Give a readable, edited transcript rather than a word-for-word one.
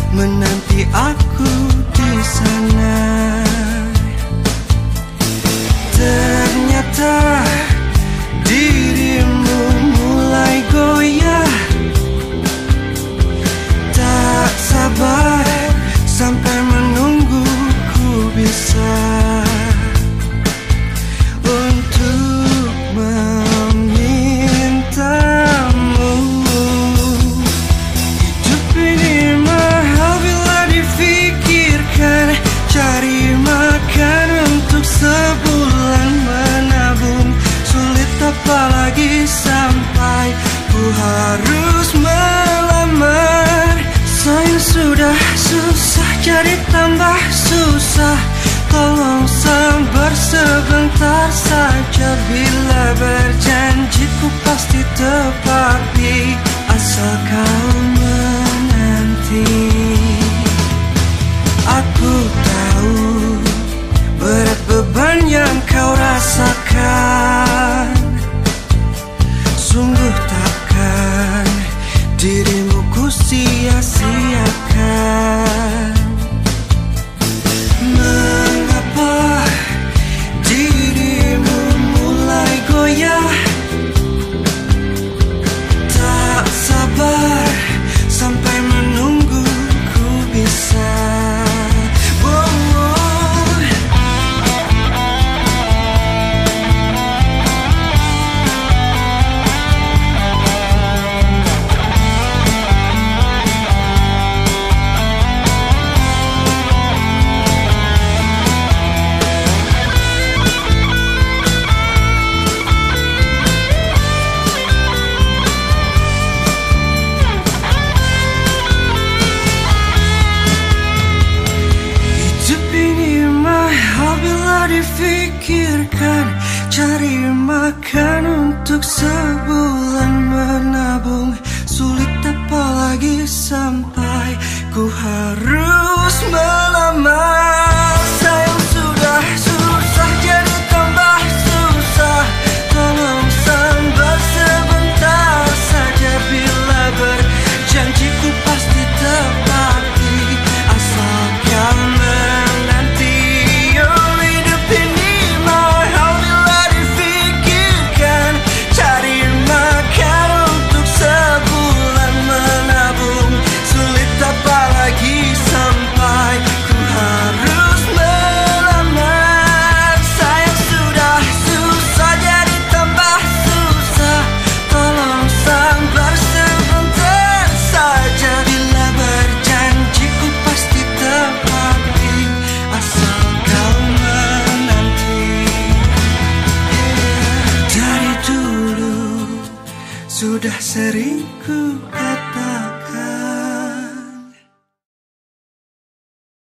menanti aku di sana. Ternyata dirimu mulai goyah. Tak sabar sampai menunggu ku bisa untuk memintamu. Hidup ini mahal bila difikirkan. Cari makan untuk sebulan, menabung sulit apalagi sampai ku harus melamar. Sayang sudah susah jadi tambah susah. Tolong sabar sebentar saja. Bila berjanji ku pasti tepati, asal kau menanti. Aku tahu berat beban yang kau rasakan. Sungguh takkan dirimu ku sia-siakan. Mengapa dirimu mulai goyah? Tak sabar sampai menunggu ku bisa. Difikirkan, cari makan untuk sebulan, menabung sulit apalagi sampai ku harus melamar. Sayang sudah susah jadi tambah susah. Tolong sabar sebentar saja. Bila berjanji ku pasti tepati, asal kau menanti. Sudah sering ku